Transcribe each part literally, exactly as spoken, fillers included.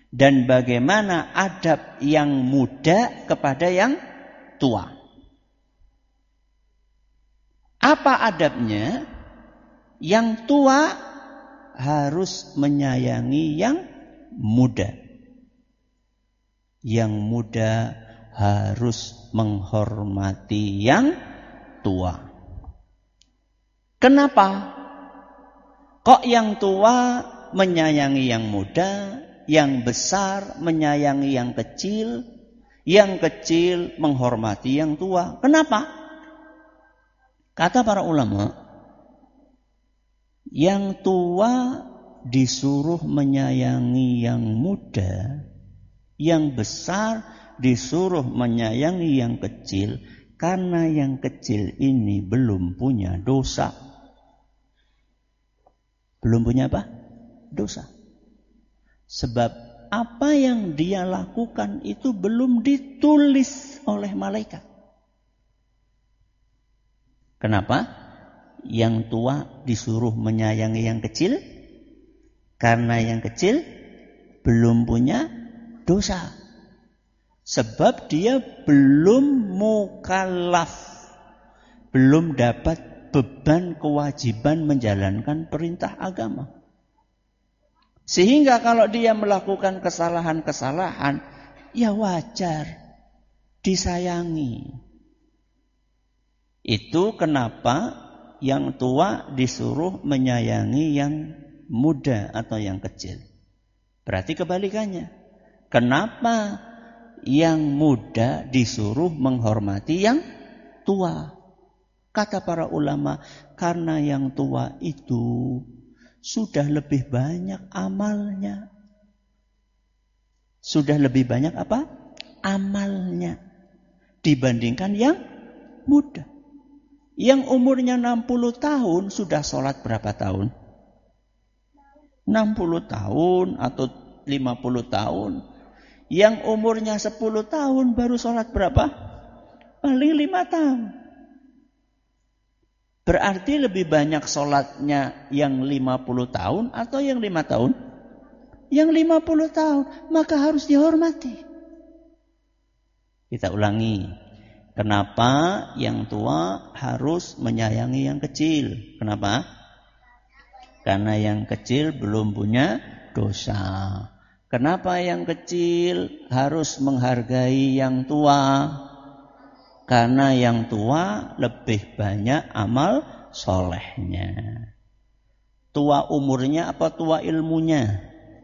dan bagaimana adab yang muda kepada yang tua. Apa adabnya? Yang tua harus menyayangi yang muda. Yang muda harus menghormati yang tua. Kenapa? Kok yang tua menyayangi yang muda, yang besar menyayangi yang kecil, yang kecil menghormati yang tua? Kenapa? Kata para ulama, yang tua disuruh menyayangi yang muda, yang besar disuruh menyayangi yang kecil, karena yang kecil ini belum punya dosa. Belum punya apa? Dosa. Sebab apa yang dia lakukan itu belum ditulis oleh malaikat. Kenapa? Yang tua disuruh menyayangi yang kecil, karena yang kecil belum punya dosa. Sebab dia belum mukallaf, belum dapat beban kewajiban menjalankan perintah agama. Sehingga kalau dia melakukan kesalahan-kesalahan, ya wajar, disayangi. Itu kenapa yang tua disuruh menyayangi yang muda atau yang kecil. Berarti kebalikannya. Kenapa yang muda disuruh menghormati yang tua? Kata para ulama, karena yang tua itu sudah lebih banyak amalnya. Sudah lebih banyak apa? Amalnya. Dibandingkan yang muda. Yang umurnya enam puluh tahun sudah sholat berapa tahun? enam puluh tahun atau lima puluh tahun. Yang umurnya sepuluh tahun baru sholat berapa? Paling lima tahun. Berarti lebih banyak sholatnya yang lima puluh tahun atau yang lima tahun? Yang lima puluh tahun. Maka harus dihormati. Kita ulangi. Kenapa yang tua harus menyayangi yang kecil? Kenapa? Karena yang kecil belum punya dosa. Kenapa yang kecil harus menghargai yang tua? Karena yang tua lebih banyak amal solehnya. Tua umurnya apa tua ilmunya?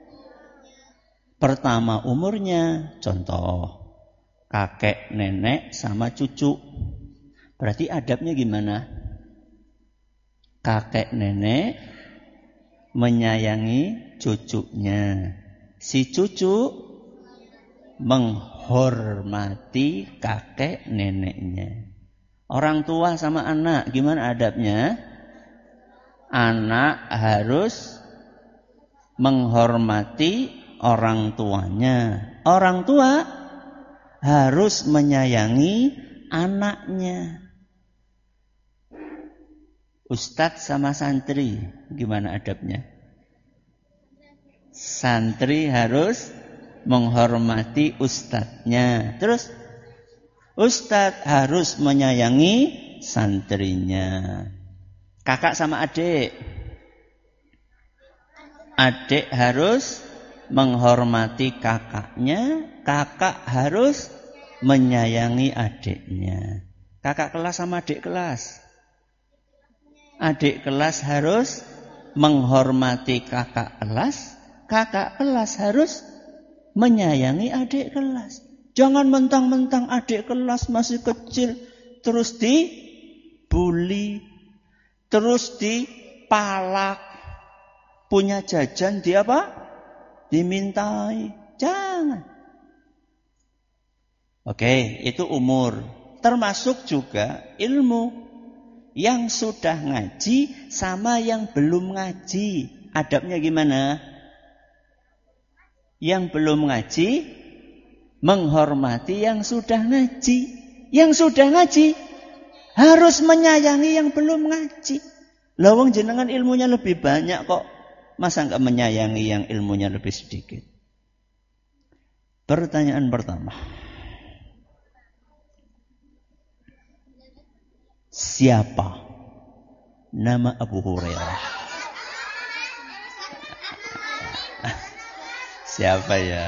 Pertama umurnya, contoh. Kakek, nenek, sama cucu. Berarti adabnya gimana? Kakek, nenek menyayangi cucunya. Si cucu menghormati kakek, neneknya. Orang tua sama anak, gimana adabnya? Anak harus menghormati orang tuanya. Orang tua harus menyayangi anaknya. Ustadz sama santri, gimana adabnya? Santri harus menghormati ustadznya. Terus, ustadz harus menyayangi santrinya. Kakak sama adik. Adik harus menghormati kakaknya, kakak harus menyayangi adiknya. Kakak kelas sama adik kelas. Adik kelas harus menghormati kakak kelas, kakak kelas harus menyayangi adik kelas. Jangan mentang-mentang adik kelas masih kecil terus dibully, terus dipalak, punya jajan dia apa? Dimintai. Jangan. Oke, itu umur. Termasuk juga ilmu. Yang sudah ngaji sama yang belum ngaji. Adabnya gimana? Yang belum ngaji menghormati yang sudah ngaji. Yang sudah ngaji harus menyayangi yang belum ngaji. Lawang jenengan ilmunya lebih banyak kok. Masa enggak menyayangi yang ilmunya lebih sedikit? Pertanyaan pertama. Siapa nama Abu Hurairah? Siapa ya?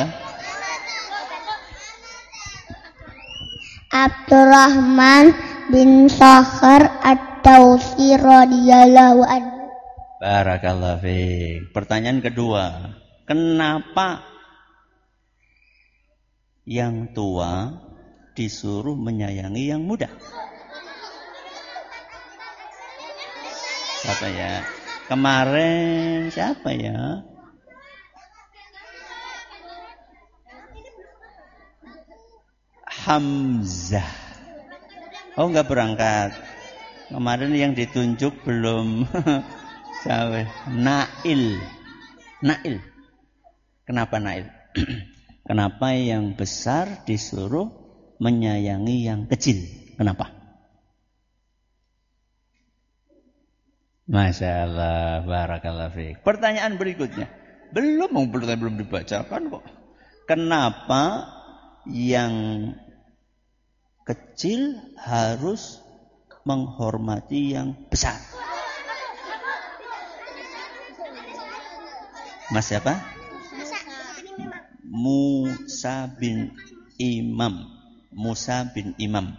Abdurrahman bin Sakhar Ad-Dawsi radhiyallahu anhu. Barakallahu fiik. Pertanyaan kedua. Kenapa yang tua disuruh menyayangi yang muda? Siapa ya? Kemarin siapa ya? Hamzah. Oh, enggak berangkat. Kemarin yang ditunjuk belum. Siapa? Nail. Nail. Kenapa Nail? Kenapa yang besar disuruh menyayangi yang kecil? Kenapa? Masya Allah, barakallahu fiik. Pertanyaan berikutnya. Belum, belum, belum dibacakan kok. Kenapa yang kecil harus menghormati yang besar? Mas siapa? Musa bin Imam. Musa bin Imam.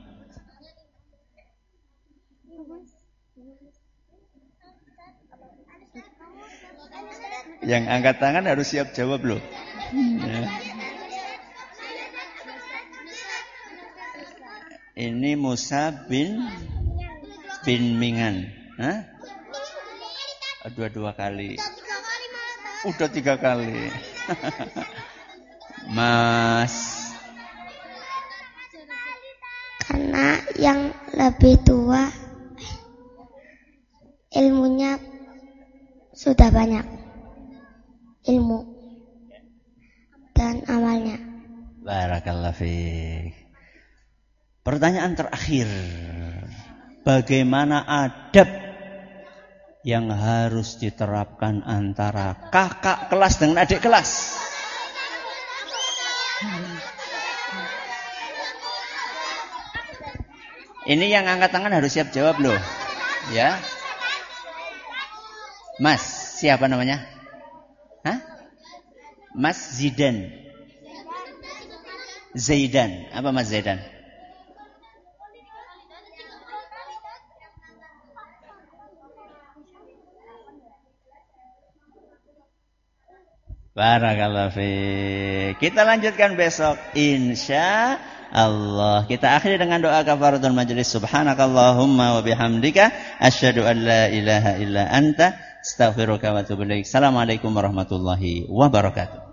Yang angkat tangan harus siap jawab loh. Ya. Ini Musa bin bin Mingan. Hah? Dua-dua kali. Udah tiga kali. Mas. Karena yang lebih tua ilmunya sudah banyak. Ilmu dan amalnya. Barakallahu fiik. Pertanyaan terakhir. Bagaimana adab yang harus diterapkan antara kakak kelas dengan adik kelas? Ini yang angkat tangan harus siap jawab loh. Ya. Mas, siapa namanya? Hah? Mas Zidan. Zaidan. Apa Mas Zaidan? Barakallahu fiik. Kita lanjutkan besok insya Allah. Kita akhiri dengan doa kafaratul majlis. Subhanakallahumma wa bihamdika asyhadu an la ilaha illa anta astaghfiruka wa atubu ilaik. Assalamualaikum warahmatullahi wabarakatuh.